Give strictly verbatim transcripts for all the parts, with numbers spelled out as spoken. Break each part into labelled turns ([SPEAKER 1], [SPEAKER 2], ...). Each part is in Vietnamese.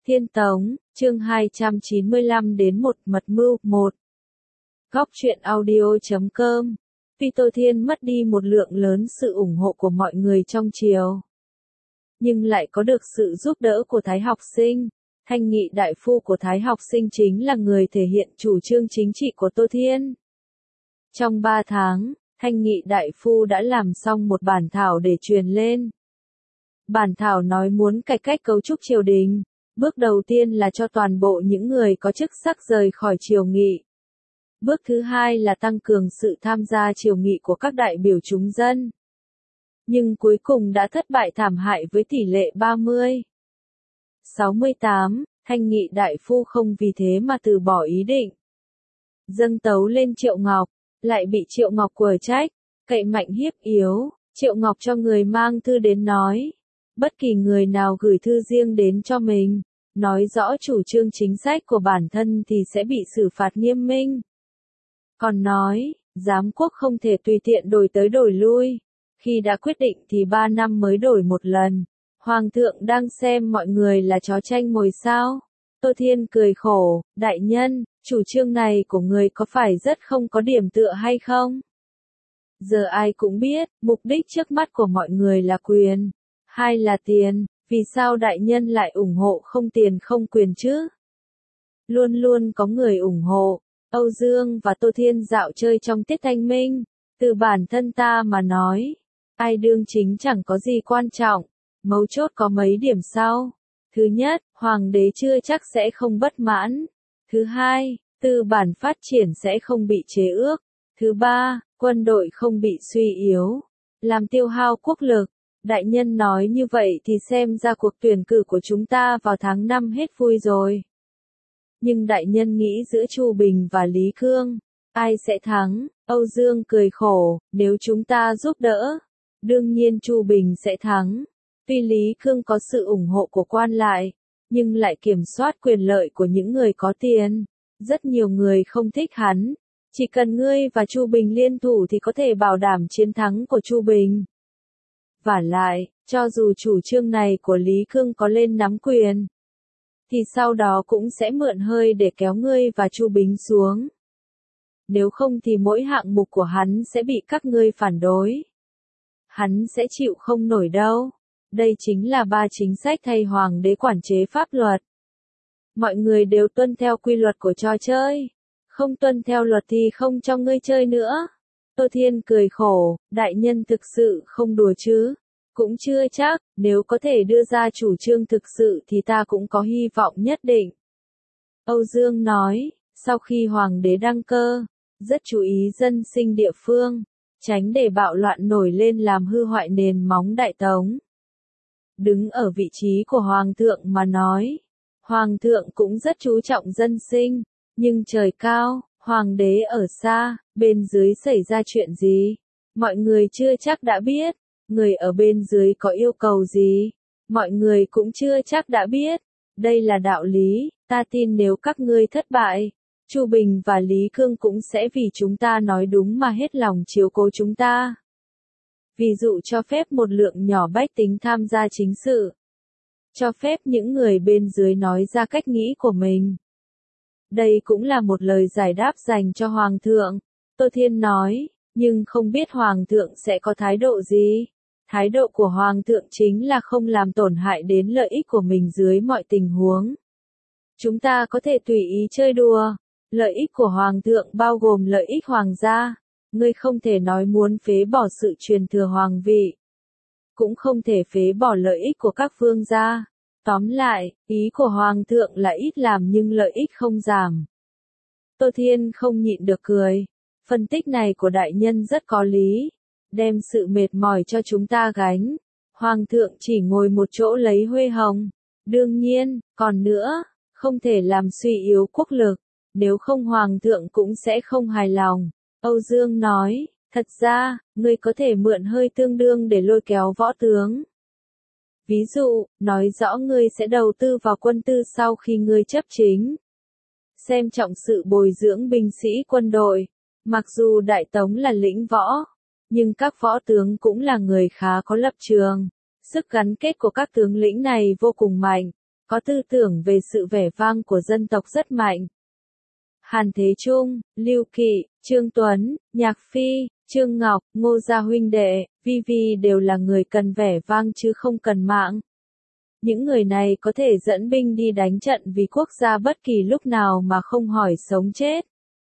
[SPEAKER 1] Thiên Tống, chương hai trăm chín mươi lăm đến một mật mưu, một. Góc truyện audio chấm com. Tuy Tô Thiên mất đi một lượng lớn sự ủng hộ của mọi người trong triều, nhưng lại có được sự giúp đỡ của Thái Học Sinh. Thanh Nghị đại phu của Thái Học Sinh chính là người thể hiện chủ trương chính trị của Tô Thiên. Trong ba tháng, Thanh Nghị đại phu đã làm xong một bản thảo để truyền lên. Bản thảo nói muốn cải cách cấu trúc triều đình. Bước đầu tiên là cho toàn bộ những người có chức sắc rời khỏi triều nghị. Bước thứ hai là tăng cường sự tham gia triều nghị của các đại biểu chúng dân. Nhưng cuối cùng đã thất bại thảm hại với tỷ lệ ba mươi sáu mươi tám, Thanh Nghị đại phu không vì thế mà từ bỏ ý định. Dâng tấu lên Triệu Ngọc, lại bị Triệu Ngọc quở trách, cậy mạnh hiếp yếu. Triệu Ngọc cho người mang thư đến nói, bất kỳ người nào gửi thư riêng đến cho mình, nói rõ chủ trương chính sách của bản thân thì sẽ bị xử phạt nghiêm minh. Còn nói, giám quốc không thể tùy tiện đổi tới đổi lui, khi đã quyết định thì ba năm mới đổi một lần. Hoàng thượng đang xem mọi người là chó tranh mồi sao? Tô Thiên cười khổ, đại nhân, chủ trương này của người có phải rất không có điểm tựa hay không? Giờ ai cũng biết, mục đích trước mắt của mọi người là quyền, hay là tiền, vì sao đại nhân lại ủng hộ không tiền không quyền chứ? Luôn luôn có người ủng hộ. Âu Dương và Tô Thiên dạo chơi trong tiết thanh minh, từ bản thân ta mà nói, ai đương chính chẳng có gì quan trọng, mấu chốt có mấy điểm sau. Thứ nhất, hoàng đế chưa chắc sẽ không bất mãn. Thứ hai, tư bản phát triển sẽ không bị chế ước. Thứ ba, quân đội không bị suy yếu, làm tiêu hao quốc lực. Đại nhân nói như vậy thì xem ra cuộc tuyển cử của chúng ta vào tháng năm hết vui rồi. Nhưng đại nhân nghĩ giữa Chu Bình và Lý Cương, ai sẽ thắng? Âu Dương cười khổ, nếu chúng ta giúp đỡ, đương nhiên Chu Bình sẽ thắng. Tuy Lý Cương có sự ủng hộ của quan lại, nhưng lại kiểm soát quyền lợi của những người có tiền. Rất nhiều người không thích hắn. Chỉ cần ngươi và Chu Bình liên thủ thì có thể bảo đảm chiến thắng của Chu Bình. Vả lại, cho dù chủ trương này của Lý Cương có lên nắm quyền, thì sau đó cũng sẽ mượn hơi để kéo ngươi và Chu Bình xuống. Nếu không thì mỗi hạng mục của hắn sẽ bị các ngươi phản đối. Hắn sẽ chịu không nổi đâu. Đây chính là ba chính sách thay hoàng đế quản chế pháp luật. Mọi người đều tuân theo quy luật của trò chơi. Không tuân theo luật thì không cho ngươi chơi nữa. Tô Thiên cười khổ, đại nhân thực sự không đùa chứ? Cũng chưa chắc, nếu có thể đưa ra chủ trương thực sự thì ta cũng có hy vọng nhất định. Âu Dương nói, sau khi hoàng đế đăng cơ, rất chú ý dân sinh địa phương, tránh để bạo loạn nổi lên làm hư hoại nền móng Đại Tống. Đứng ở vị trí của hoàng thượng mà nói, hoàng thượng cũng rất chú trọng dân sinh, nhưng trời cao, hoàng đế ở xa, bên dưới xảy ra chuyện gì, mọi người chưa chắc đã biết. Người ở bên dưới có yêu cầu gì, mọi người cũng chưa chắc đã biết. Đây là đạo lý, ta tin nếu các ngươi thất bại, Chu Bình và Lý Cương cũng sẽ vì chúng ta nói đúng mà hết lòng chiếu cố chúng ta. Ví dụ cho phép một lượng nhỏ bách tính tham gia chính sự, cho phép những người bên dưới nói ra cách nghĩ của mình. Đây cũng là một lời giải đáp dành cho Hoàng thượng. Tô Thiên nói, nhưng không biết Hoàng thượng sẽ có thái độ gì. Thái độ của Hoàng thượng chính là không làm tổn hại đến lợi ích của mình dưới mọi tình huống. Chúng ta có thể tùy ý chơi đùa. Lợi ích của Hoàng thượng bao gồm lợi ích Hoàng gia. Ngươi không thể nói muốn phế bỏ sự truyền thừa Hoàng vị. Cũng không thể phế bỏ lợi ích của các vương gia. Tóm lại, ý của Hoàng thượng là ít làm nhưng lợi ích không giảm. Tô Thiên không nhịn được cười. Phân tích này của đại nhân rất có lý. Đem sự mệt mỏi cho chúng ta gánh. Hoàng thượng chỉ ngồi một chỗ lấy huê hồng. Đương nhiên, còn nữa, không thể làm suy yếu quốc lực. Nếu không Hoàng thượng cũng sẽ không hài lòng. Âu Dương nói, thật ra, ngươi có thể mượn hơi tương đương để lôi kéo võ tướng. Ví dụ, nói rõ ngươi sẽ đầu tư vào quân tư sau khi ngươi chấp chính. Xem trọng sự bồi dưỡng binh sĩ quân đội. Mặc dù Đại Tống là lĩnh võ, nhưng các võ tướng cũng là người khá có lập trường. Sức gắn kết của các tướng lĩnh này vô cùng mạnh. có tư tưởng về sự vẻ vang của dân tộc rất mạnh. Hàn Thế Trung, Lưu Kỵ, Trương Tuấn, Nhạc Phi, Trương Ngọc, Ngô Gia huynh đệ, Vi Vi đều là người cần vẻ vang chứ không cần mạng. Những người này có thể dẫn binh đi đánh trận vì quốc gia bất kỳ lúc nào mà không hỏi sống chết.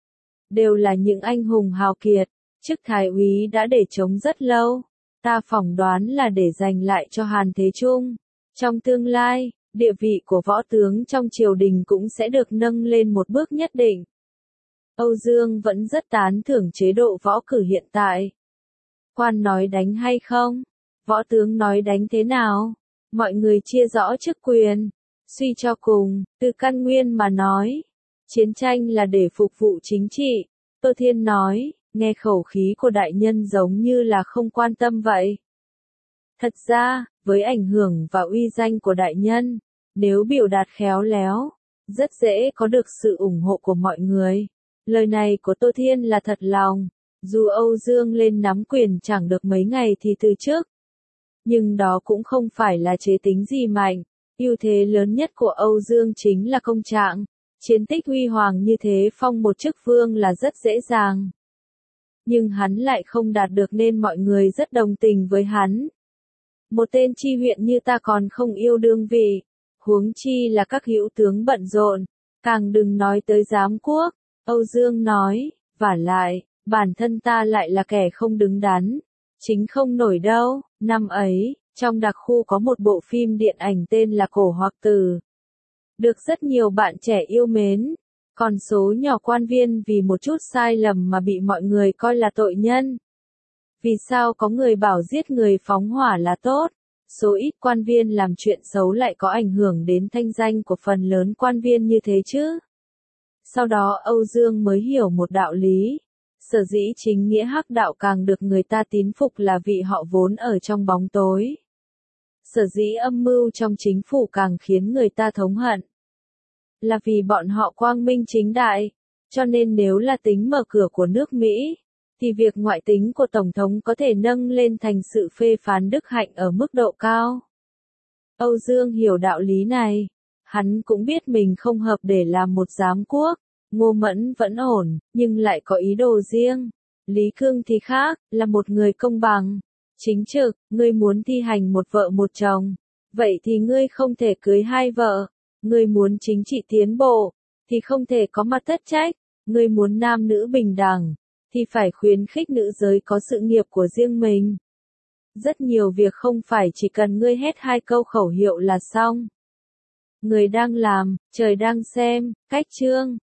[SPEAKER 1] Đều là những anh hùng hào kiệt, chức thái úy đã để trống rất lâu. Ta phỏng đoán là để dành lại cho Hàn Thế Trung. Trong tương lai, địa vị của võ tướng trong triều đình cũng sẽ được nâng lên một bước nhất định. Âu Dương vẫn rất tán thưởng chế độ võ cử hiện tại. Quan nói đánh hay không? Võ tướng nói đánh thế nào? Mọi người chia rõ chức quyền. Suy cho cùng, từ căn nguyên mà nói, chiến tranh là để phục vụ chính trị. Tô Thiên nói, nghe khẩu khí của đại nhân giống như là không quan tâm vậy. Thật ra, với ảnh hưởng và uy danh của đại nhân, nếu biểu đạt khéo léo, rất dễ có được sự ủng hộ của mọi người. Lời này của Tô Thiên là thật lòng, dù Âu Dương lên nắm quyền chẳng được mấy ngày thì từ chức. Nhưng đó cũng không phải là chế tính gì mạnh, ưu thế lớn nhất của Âu Dương chính là công trạng. Chiến tích huy hoàng như thế phong một chức vương là rất dễ dàng. Nhưng hắn lại không đạt được nên mọi người rất đồng tình với hắn. Một tên tri huyện như ta còn không yêu đương vị, huống chi là các hữu tướng bận rộn, càng đừng nói tới giám quốc. Âu Dương nói, vả lại, bản thân ta lại là kẻ không đứng đắn, chính không nổi đâu. Năm ấy, trong đặc khu có một bộ phim điện ảnh tên là Cổ Hoặc Tử. Được rất nhiều bạn trẻ yêu mến, còn số nhỏ quan viên vì một chút sai lầm mà bị mọi người coi là tội nhân. Vì sao có người bảo giết người phóng hỏa là tốt, số ít quan viên làm chuyện xấu lại có ảnh hưởng đến thanh danh của phần lớn quan viên như thế chứ? Sau đó Âu Dương mới hiểu một đạo lý. Sở dĩ chính nghĩa hắc đạo càng được người ta tín phục là vì họ vốn ở trong bóng tối. Sở dĩ âm mưu trong chính phủ càng khiến người ta thống hận, là vì bọn họ quang minh chính đại. Cho nên nếu là tính mở cửa của nước Mỹ, thì việc ngoại tính của Tổng thống có thể nâng lên thành sự phê phán đức hạnh ở mức độ cao. Âu Dương hiểu đạo lý này. Hắn cũng biết mình không hợp để làm một giám quốc. Ngô Mẫn vẫn ổn, nhưng lại có ý đồ riêng. Lý Cương thì khác, là một người công bằng, chính trực. Ngươi muốn thi hành một vợ một chồng, vậy thì ngươi không thể cưới hai vợ. Ngươi muốn chính trị tiến bộ, thì không thể có mặt thất trách. Ngươi muốn nam nữ bình đẳng, thì phải khuyến khích nữ giới có sự nghiệp của riêng mình. Rất nhiều việc không phải chỉ cần ngươi hét hai câu khẩu hiệu là xong. Người đang làm, trời đang xem. Cách chương